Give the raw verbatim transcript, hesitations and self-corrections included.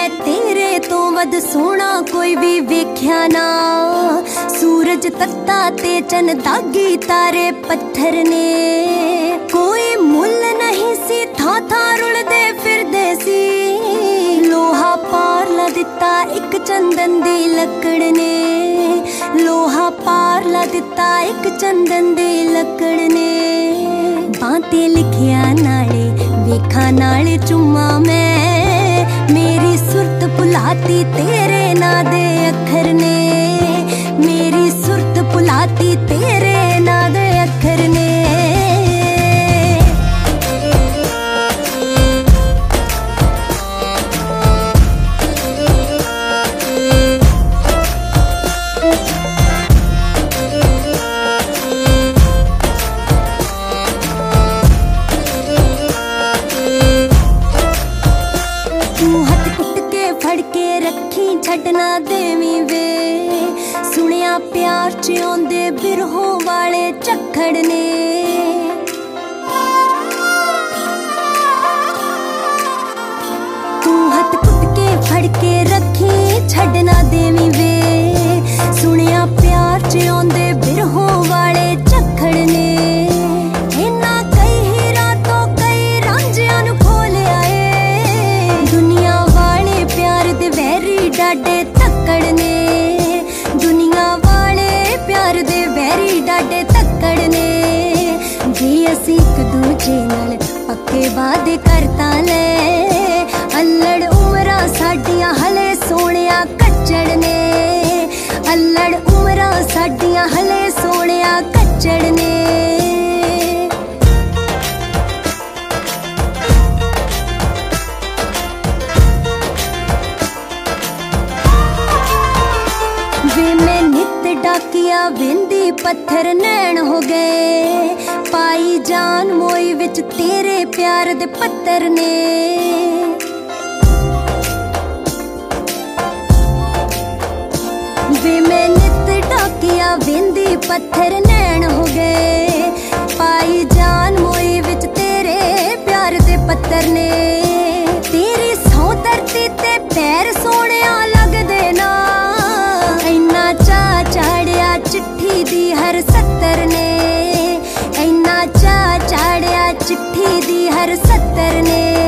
मैं तेरे तो वध सोना कोई भी वेख्या ना। सूरज तत्ता ते चन दागी तारे पत्थर ने, कोई मुल नहीं सी था था रुलदे फिरदे सी। लोहा पार ला दिता एक चंदन दी लकड़ ने, लोहा पार ला दिता एक चंदन दी लकड़ ने। बातें लिखिया नाले वेखा नाले चुम्मा मैं, मेरी सुरत भुलाती तेरे ना दे अखर ने, मेरी सुरत भुलाती तेरे ना दे अखर ने। छड़ना देवी वे, सुनिया प्यार च आंदे बिरहों वाले झक्खड़ ने। तू हथ कुट के फड़ के रखी छड़ना देवी वे, सुनिया प्यार च आंदे बिरहों वाले झक्खड़ ने। इन्ना कई हीरा तो कई रांझियां नू खोल आए, दुनिया वाले प्यार दे वैरी डाडे तक्कड़ ने, दुनिया वाले प्यार दे वैरी डाडे तक्कड़ ने। जे असी एक दूजे नाल पक्के वादे करता ले, अल्लड़ उमरां साडियां हले सोहणिया कच्चड़ ने, अल्लड़ उमरां साडियां हले सोहणिया कच्चड़ ने। वे मैं नित डाकिया वेंदी पत्थर नैन हो गए, पाई जान मोई विच तेरे प्यार दे पत्थर ने। वे मैं नित डाकिया वेंदी पत्थर नैन हो गए, पाई जान मोई विच तेरे प्यार दे पत्थर ने। तेरी सौ धरती ते पैर सोहणिया लगदे ना, इन्ना चा चाड़िया चिट्ठी दी हर सत्तर ने, इन्ना चा चाड़िया चिट्ठी दी हर सत्तर ने।